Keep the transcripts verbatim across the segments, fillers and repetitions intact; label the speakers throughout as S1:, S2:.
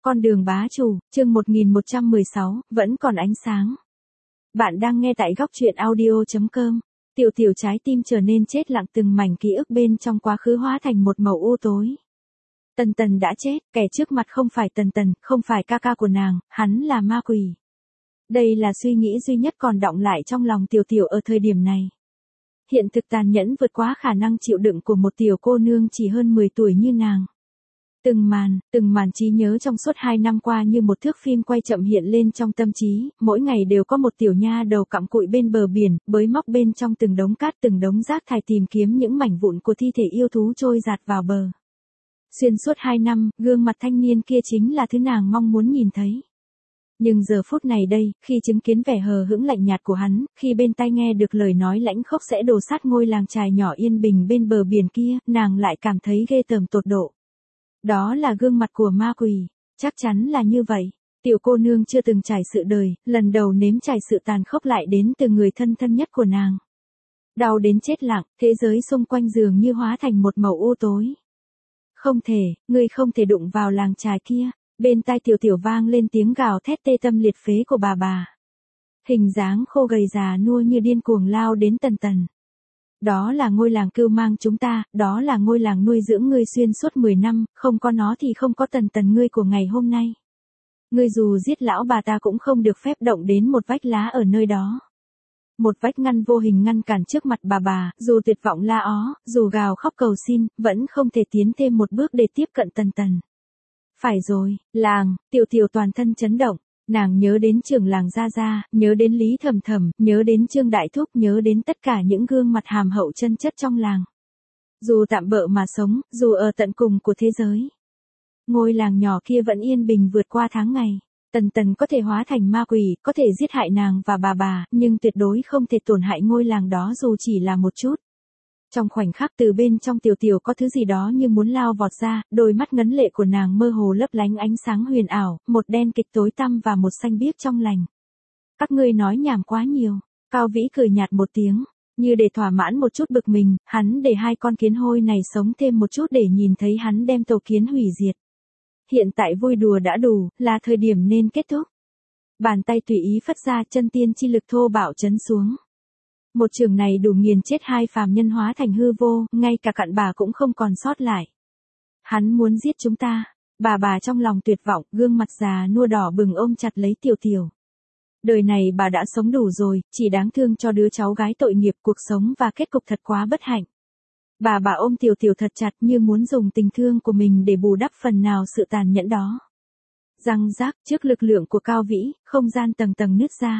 S1: Con đường bá chủ, chương một nghìn một trăm mười sáu, vẫn còn ánh sáng. Bạn đang nghe tại góc truyện audio chấm com. Tiểu tiểu trái tim trở nên chết lặng, từng mảnh ký ức bên trong quá khứ hóa thành một màu u tối. Tần Tần đã chết, kẻ trước mặt không phải Tần Tần, không phải ca ca của nàng, hắn là ma quỷ. Đây là suy nghĩ duy nhất còn đọng lại trong lòng tiểu tiểu ở thời điểm này. Hiện thực tàn nhẫn vượt quá khả năng chịu đựng của một tiểu cô nương chỉ hơn mười tuổi như nàng. Từng màn, từng màn trí nhớ trong suốt hai năm qua như một thước phim quay chậm hiện lên trong tâm trí, mỗi ngày đều có một tiểu nha đầu cặm cụi bên bờ biển, bới móc bên trong từng đống cát từng đống rác thải tìm kiếm những mảnh vụn của thi thể yêu thú trôi dạt vào bờ. Xuyên suốt hai năm, gương mặt thanh niên kia chính là thứ nàng mong muốn nhìn thấy. Nhưng giờ phút này đây, khi chứng kiến vẻ hờ hững lạnh nhạt của hắn, khi bên tai nghe được lời nói lãnh khốc sẽ đổ sát ngôi làng chài nhỏ yên bình bên bờ biển kia, nàng lại cảm thấy ghê tởm tột độ. Đó là gương mặt của ma quỷ, chắc chắn là như vậy. Tiểu cô nương chưa từng trải sự đời, lần đầu nếm trải sự tàn khốc lại đến từ người thân thân nhất của nàng. Đau đến chết lặng, thế giới xung quanh dường như hóa thành một màu u tối. Không thể, ngươi không thể đụng vào làng chài kia. Bên tai tiểu tiểu vang lên tiếng gào thét tê tâm liệt phế của bà bà. Hình dáng khô gầy già nua như điên cuồng lao đến Tần Tần. Đó là ngôi làng cưu mang chúng ta, đó là ngôi làng nuôi dưỡng ngươi xuyên suốt mười năm, không có nó thì không có Tần Tần ngươi của ngày hôm nay. Ngươi dù giết lão bà ta cũng không được phép động đến một vách lá ở nơi đó. Một vách ngăn vô hình ngăn cản trước mặt bà bà, dù tuyệt vọng la ó, dù gào khóc cầu xin, vẫn không thể tiến thêm một bước để tiếp cận Tần Tần. Phải rồi, làng, tiểu tiểu toàn thân chấn động, nàng nhớ đến trưởng làng Gia Gia, nhớ đến Lý Thầm Thầm, nhớ đến Trương Đại Thúc, nhớ đến tất cả những gương mặt hàm hậu chân chất trong làng. Dù tạm bợ mà sống, dù ở tận cùng của thế giới. Ngôi làng nhỏ kia vẫn yên bình vượt qua tháng ngày. Tần Tần có thể hóa thành ma quỷ, có thể giết hại nàng và bà bà, nhưng tuyệt đối không thể tổn hại ngôi làng đó dù chỉ là một chút. Trong khoảnh khắc từ bên trong tiểu tiểu có thứ gì đó như muốn lao vọt ra, đôi mắt ngấn lệ của nàng mơ hồ lấp lánh ánh sáng huyền ảo, một đen kịch tối tăm và một xanh biếc trong lành. Các ngươi nói nhảm quá nhiều, Cao Vĩ cười nhạt một tiếng, như để thỏa mãn một chút bực mình, hắn để hai con kiến hôi này sống thêm một chút để nhìn thấy hắn đem tổ kiến hủy diệt. Hiện tại vui đùa đã đủ, là thời điểm nên kết thúc. Bàn tay tùy ý phất ra, chân tiên chi lực thô bạo chấn xuống. Một trường này đủ nghiền chết hai phàm nhân hóa thành hư vô, ngay cả cặn bà cũng không còn sót lại. Hắn muốn giết chúng ta. Bà bà trong lòng tuyệt vọng, gương mặt già nua đỏ bừng ôm chặt lấy tiểu tiểu. Đời này bà đã sống đủ rồi, chỉ đáng thương cho đứa cháu gái tội nghiệp, cuộc sống và kết cục thật quá bất hạnh. Bà bà ôm tiểu tiểu thật chặt như muốn dùng tình thương của mình để bù đắp phần nào sự tàn nhẫn đó. Răng rác, trước lực lượng của Cao Vĩ, không gian tầng tầng nứt ra.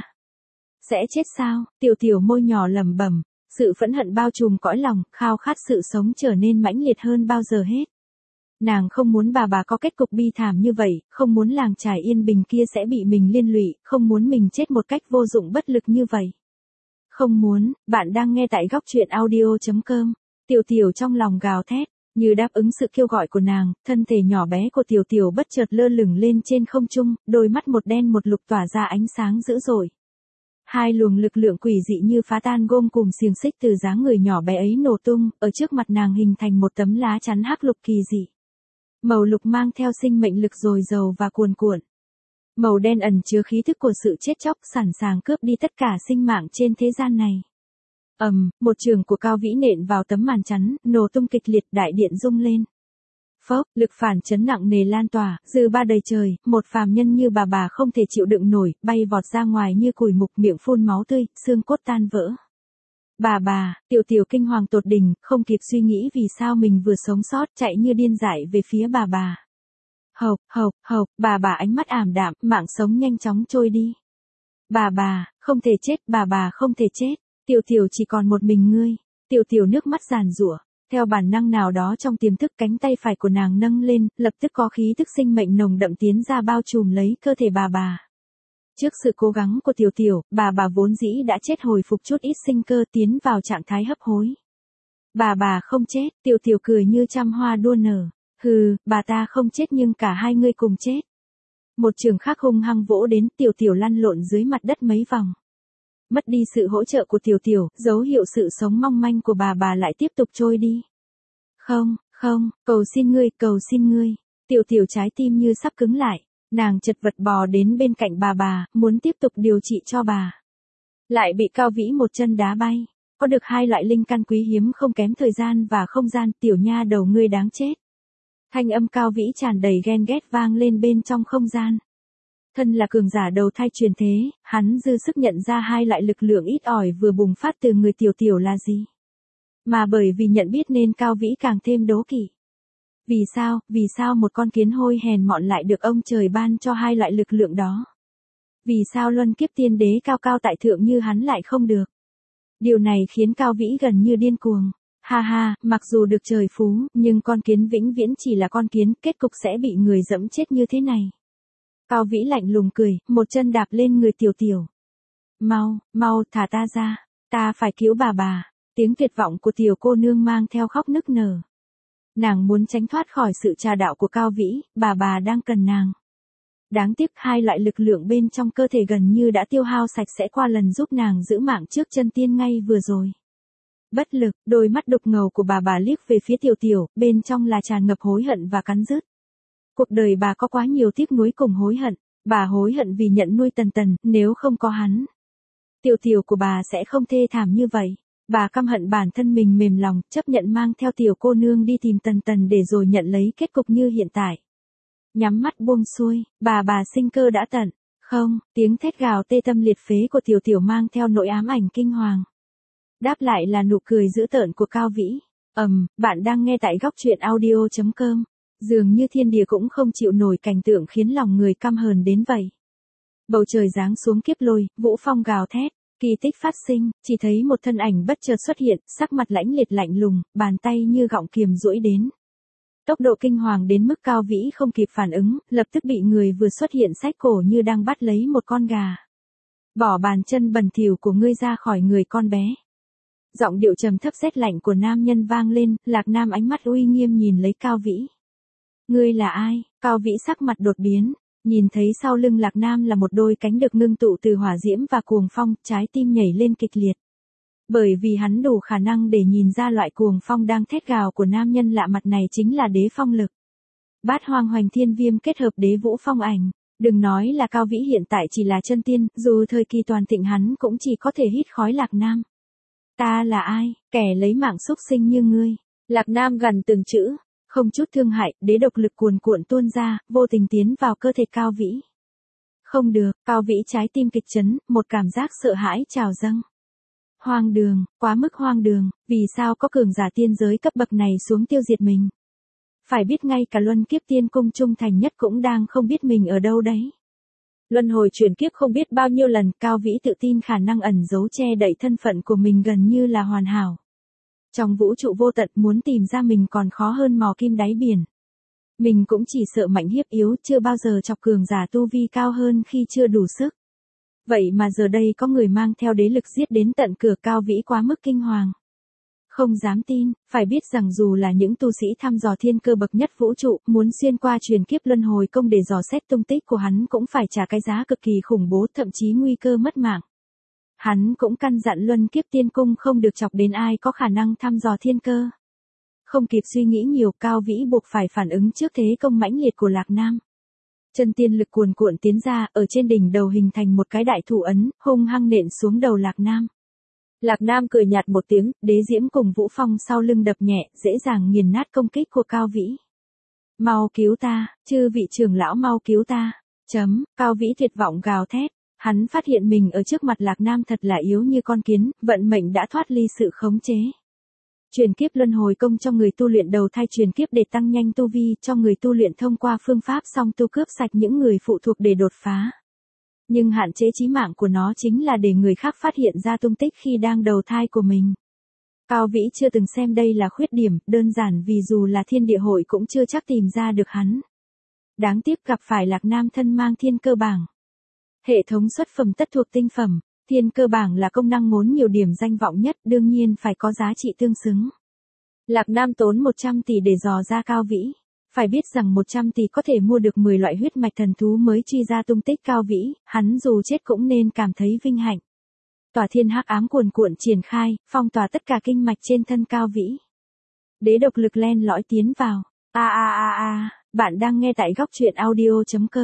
S1: Sẽ chết sao? Tiểu tiểu môi nhỏ lẩm bẩm, sự phẫn hận bao trùm cõi lòng, khao khát sự sống trở nên mãnh liệt hơn bao giờ hết. Nàng không muốn bà bà có kết cục bi thảm như vậy, không muốn làng chài yên bình kia sẽ bị mình liên lụy, không muốn mình chết một cách vô dụng bất lực như vậy. Không muốn. Bạn đang nghe tại góc truyện audio chấm com. Tiểu tiểu trong lòng gào thét, như đáp ứng sự kêu gọi của nàng, thân thể nhỏ bé của tiểu tiểu bất chợt lơ lửng lên trên không trung, đôi mắt một đen một lục tỏa ra ánh sáng dữ dội. Hai luồng lực lượng quỷ dị như phá tan gông cùm xiềng xích từ dáng người nhỏ bé ấy nổ tung, ở trước mặt nàng hình thành một tấm lá chắn hắc lục kỳ dị. Màu lục mang theo sinh mệnh lực dồi dào và cuồn cuộn. Màu đen ẩn chứa khí thức của sự chết chóc, sẵn sàng cướp đi tất cả sinh mạng trên thế gian này. Ầm, um, một trường của Cao Vĩ nện vào tấm màn chắn, nổ tung kịch liệt, đại điện rung lên. Phốc, lực phản chấn nặng nề lan tỏa, dư ba đầy trời, một phàm nhân như bà bà không thể chịu đựng nổi, bay vọt ra ngoài như củi mục, miệng phun máu tươi, xương cốt tan vỡ. Bà bà, tiểu tiểu kinh hoàng tột đỉnh, không kịp suy nghĩ vì sao mình vừa sống sót, chạy như điên dại về phía bà bà. Hộc, hộc, hộc, bà bà ánh mắt ảm đạm, mạng sống nhanh chóng trôi đi. Bà bà, không thể chết, bà bà không thể chết, tiểu tiểu chỉ còn một mình ngươi. Tiểu tiểu nước mắt giàn giụa. Theo bản năng nào đó trong tiềm thức, cánh tay phải của nàng nâng lên, lập tức có khí thức sinh mệnh nồng đậm tiến ra bao trùm lấy cơ thể bà bà. Trước sự cố gắng của tiểu tiểu, bà bà vốn dĩ đã chết hồi phục chút ít sinh cơ tiến vào trạng thái hấp hối. Bà bà không chết, tiểu tiểu cười như trăm hoa đua nở. Hừ, bà ta không chết nhưng cả hai ngươi cùng chết. Một trường khác hung hăng vỗ đến, tiểu tiểu lăn lộn dưới mặt đất mấy vòng. Mất đi sự hỗ trợ của tiểu tiểu, dấu hiệu sự sống mong manh của bà bà lại tiếp tục trôi đi. Không, không, cầu xin ngươi, cầu xin ngươi. Tiểu tiểu trái tim như sắp cứng lại. Nàng chật vật bò đến bên cạnh bà bà, muốn tiếp tục điều trị cho bà. Lại bị Cao Vĩ một chân đá bay. Có được hai loại linh căn quý hiếm không kém thời gian và không gian, tiểu nha đầu ngươi đáng chết. Thanh âm Cao Vĩ tràn đầy ghen ghét vang lên bên trong không gian. Thân là cường giả đầu thai truyền thế, hắn dư sức nhận ra hai loại lực lượng ít ỏi vừa bùng phát từ người tiểu tiểu là gì. Mà bởi vì nhận biết nên Cao Vĩ càng thêm đố kỵ. Vì sao, vì sao một con kiến hôi hèn mọn lại được ông trời ban cho hai loại lực lượng đó? Vì sao luân kiếp tiên đế cao cao tại thượng như hắn lại không được? Điều này khiến Cao Vĩ gần như điên cuồng. Ha ha, mặc dù được trời phú, nhưng con kiến vĩnh viễn chỉ là con kiến, kết cục sẽ bị người dẫm chết như thế này. Cao Vĩ lạnh lùng cười, một chân đạp lên người tiểu tiểu. Mau, mau, thả ta ra, ta phải cứu bà bà. Tiếng tuyệt vọng của tiểu cô nương mang theo khóc nức nở. Nàng muốn tránh thoát khỏi sự trà đạo của Cao Vĩ, bà bà đang cần nàng. Đáng tiếc hai loại lực lượng bên trong cơ thể gần như đã tiêu hao sạch sẽ qua lần giúp nàng giữ mạng trước chân tiên ngay vừa rồi. Bất lực, đôi mắt đục ngầu của bà bà liếc về phía tiểu tiểu, bên trong là tràn ngập hối hận và cắn rứt. Cuộc đời bà có quá nhiều tiếc nuối cùng hối hận, bà hối hận vì nhận nuôi Tần Tần, nếu không có hắn. Tiểu tiểu của bà sẽ không thê thảm như vậy. Bà căm hận bản thân mình mềm lòng, chấp nhận mang theo tiểu cô nương đi tìm Tần Tần để rồi nhận lấy kết cục như hiện tại. Nhắm mắt buông xuôi, bà bà sinh cơ đã tận. Không, tiếng thét gào tê tâm liệt phế của tiểu tiểu mang theo nỗi ám ảnh kinh hoàng. Đáp lại là nụ cười dữ tợn của Cao Vĩ. Ầm, um, bạn đang nghe tại góc truyện audio chấm com. Dường như thiên địa cũng không chịu nổi cảnh tượng khiến lòng người căm hờn đến vậy. Bầu trời giáng xuống kiếp lôi, vũ phong gào thét. Kỳ tích phát sinh, chỉ thấy một thân ảnh bất chợt xuất hiện, sắc mặt lãnh liệt lạnh lùng, bàn tay như gọng kiềm duỗi đến. Tốc độ kinh hoàng đến mức Cao Vĩ không kịp phản ứng, lập tức bị người vừa xuất hiện xách cổ như đang bắt lấy một con gà. Bỏ bàn chân bẩn thỉu của ngươi ra khỏi người con bé. Giọng điệu trầm thấp rét lạnh của nam nhân vang lên, Lạc Nam ánh mắt uy nghiêm nhìn lấy Cao Vĩ. Ngươi là ai? Cao Vĩ sắc mặt đột biến. Nhìn thấy sau lưng Lạc Nam là một đôi cánh được ngưng tụ từ hỏa diễm và cuồng phong, trái tim nhảy lên kịch liệt. Bởi vì hắn đủ khả năng để nhìn ra loại cuồng phong đang thét gào của nam nhân lạ mặt này chính là đế phong lực. Bát hoang hoành thiên viêm kết hợp đế vũ phong ảnh. Đừng nói là Cao Vĩ hiện tại chỉ là chân tiên, dù thời kỳ toàn thịnh hắn cũng chỉ có thể hít khói Lạc Nam. Ta là ai, kẻ lấy mạng xúc sinh như ngươi? Lạc Nam gần từng chữ. Không chút thương hại, đế độc lực cuồn cuộn tuôn ra, vô tình tiến vào cơ thể Cao Vĩ. Không được, Cao Vĩ trái tim kịch chấn, một cảm giác sợ hãi trào dâng. Hoang đường, quá mức hoang đường, vì sao có cường giả tiên giới cấp bậc này xuống tiêu diệt mình? Phải biết ngay cả luân kiếp tiên cung trung thành nhất cũng đang không biết mình ở đâu đấy. Luân hồi chuyển kiếp không biết bao nhiêu lần, Cao Vĩ tự tin khả năng ẩn giấu che đậy thân phận của mình gần như là hoàn hảo. Trong vũ trụ vô tận muốn tìm ra mình còn khó hơn mò kim đáy biển. Mình cũng chỉ sợ mạnh hiếp yếu, chưa bao giờ chọc cường giả tu vi cao hơn khi chưa đủ sức. Vậy mà giờ đây có người mang theo đế lực giết đến tận cửa, Cao Vĩ quá mức kinh hoàng. Không dám tin, phải biết rằng dù là những tu sĩ thăm dò thiên cơ bậc nhất vũ trụ, muốn xuyên qua truyền kiếp luân hồi công để dò xét tung tích của hắn cũng phải trả cái giá cực kỳ khủng bố, thậm chí nguy cơ mất mạng. Hắn cũng căn dặn luân kiếp tiên cung không được chọc đến ai có khả năng thăm dò thiên cơ. Không kịp suy nghĩ nhiều, Cao Vĩ buộc phải phản ứng trước thế công mãnh liệt của Lạc Nam. Chân tiên lực cuồn cuộn tiến ra, ở trên đỉnh đầu hình thành một cái đại thủ ấn, hung hăng nện xuống đầu Lạc Nam. Lạc Nam cười nhạt một tiếng, đế diễm cùng vũ phong sau lưng đập nhẹ, dễ dàng nghiền nát công kích của Cao Vĩ. Mau cứu ta, chư vị trưởng lão mau cứu ta. Chấm, Cao Vĩ tuyệt vọng gào thét. Hắn phát hiện mình ở trước mặt Lạc Nam thật là yếu như con kiến, vận mệnh đã thoát ly sự khống chế. Truyền kiếp luân hồi công cho người tu luyện đầu thai truyền kiếp để tăng nhanh tu vi, cho người tu luyện thông qua phương pháp song tu cướp sạch những người phụ thuộc để đột phá. Nhưng hạn chế chí mạng của nó chính là để người khác phát hiện ra tung tích khi đang đầu thai của mình. Cao Vĩ chưa từng xem đây là khuyết điểm, đơn giản vì dù là thiên địa hội cũng chưa chắc tìm ra được hắn. Đáng tiếc gặp phải Lạc Nam thân mang thiên cơ bảng. Hệ thống xuất phẩm tất thuộc tinh phẩm, thiên cơ bảng là công năng ngốn nhiều điểm danh vọng nhất, đương nhiên phải có giá trị tương xứng. Lạc Nam tốn một trăm tỷ để dò ra Cao Vĩ. Phải biết rằng một trăm tỷ có thể mua được mười loại huyết mạch thần thú mới truy ra tung tích Cao Vĩ, hắn dù chết cũng nên cảm thấy vinh hạnh. Tỏa thiên hắc ám cuồn cuộn triển khai, phong tỏa tất cả kinh mạch trên thân Cao Vĩ. Đế độc lực len lỏi tiến vào. A a a a, bạn đang nghe tại góc truyện audio chấm com.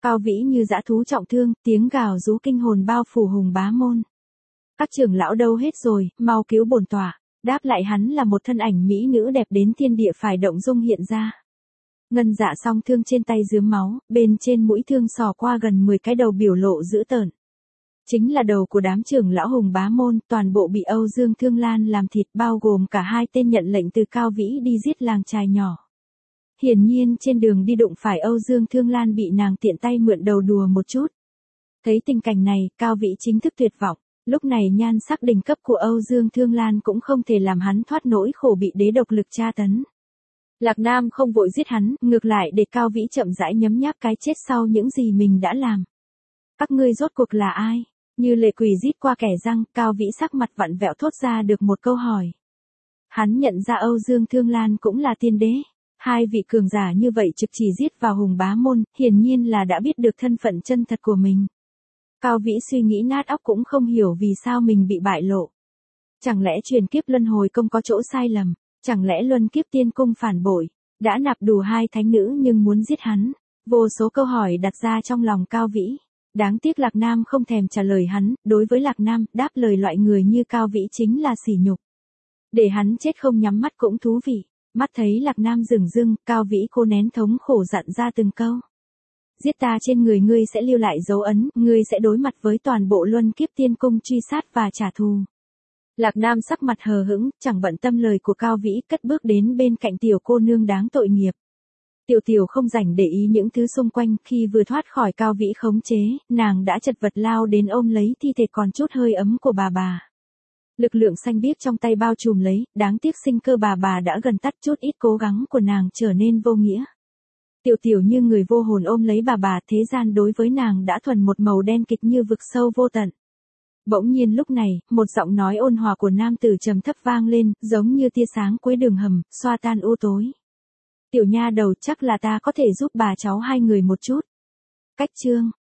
S1: Cao Vĩ như dã thú trọng thương, tiếng gào rú kinh hồn bao phủ Hùng Bá Môn. Các trưởng lão đâu hết rồi, mau cứu bổn tọa. Đáp lại hắn là một thân ảnh mỹ nữ đẹp đến thiên địa phải động dung hiện ra. Ngân Dạ song thương trên tay rướm máu, bên trên mũi thương sò qua gần mười cái đầu biểu lộ dữ tợn. Chính là đầu của đám trưởng lão Hùng Bá Môn, toàn bộ bị Âu Dương Thương Lan làm thịt, bao gồm cả hai tên nhận lệnh từ Cao Vĩ đi giết làng trai nhỏ. Hiển nhiên trên đường đi đụng phải Âu Dương Thương Lan bị nàng tiện tay mượn đầu đùa một chút. Thấy tình cảnh này, Cao Vĩ chính thức tuyệt vọng. Lúc này nhan sắc đỉnh cấp của Âu Dương Thương Lan cũng không thể làm hắn thoát nỗi khổ bị đế độc lực tra tấn. Lạc Nam không vội giết hắn, ngược lại để Cao Vĩ chậm rãi nhấm nháp cái chết sau những gì mình đã làm. Các ngươi rốt cuộc là ai? Như lệ quỷ rít qua kẻ răng, Cao Vĩ sắc mặt vặn vẹo thốt ra được một câu hỏi. Hắn nhận ra Âu Dương Thương Lan cũng là tiên đế. Hai vị cường giả như vậy trực chỉ giết vào Hùng Bá Môn, hiển nhiên là đã biết được thân phận chân thật của mình. Cao Vĩ suy nghĩ nát óc cũng không hiểu vì sao mình bị bại lộ. Chẳng lẽ truyền kiếp luân hồi công có chỗ sai lầm? Chẳng lẽ luân kiếp tiên cung phản bội? Đã nạp đủ hai thánh nữ nhưng muốn giết hắn? Vô số câu hỏi đặt ra trong lòng Cao Vĩ. Đáng tiếc Lạc Nam không thèm trả lời hắn, đối với Lạc Nam, đáp lời loại người như Cao Vĩ chính là sỉ nhục. Để hắn chết không nhắm mắt cũng thú vị. Mắt thấy Lạc Nam dửng dưng, Cao Vĩ cố nén thống khổ dặn ra từng câu. Giết ta, trên người ngươi sẽ lưu lại dấu ấn, ngươi sẽ đối mặt với toàn bộ luân kiếp tiên cung truy sát và trả thù. Lạc Nam sắc mặt hờ hững, chẳng bận tâm lời của Cao Vĩ, cất bước đến bên cạnh tiểu cô nương đáng tội nghiệp. Tiểu tiểu không rảnh để ý những thứ xung quanh, khi vừa thoát khỏi Cao Vĩ khống chế, nàng đã chật vật lao đến ôm lấy thi thể còn chút hơi ấm của bà bà. Lực lượng xanh biếc trong tay bao trùm lấy, đáng tiếc sinh cơ bà bà đã gần tắt, chút ít cố gắng của nàng trở nên vô nghĩa. Tiểu tiểu như người vô hồn ôm lấy bà bà, thế gian đối với nàng đã thuần một màu đen kịch như vực sâu vô tận. Bỗng nhiên lúc này, một giọng nói ôn hòa của nam tử trầm thấp vang lên, giống như tia sáng cuối đường hầm, xoa tan u tối. Tiểu nha đầu, chắc là ta có thể giúp bà cháu hai người một chút. Cách chương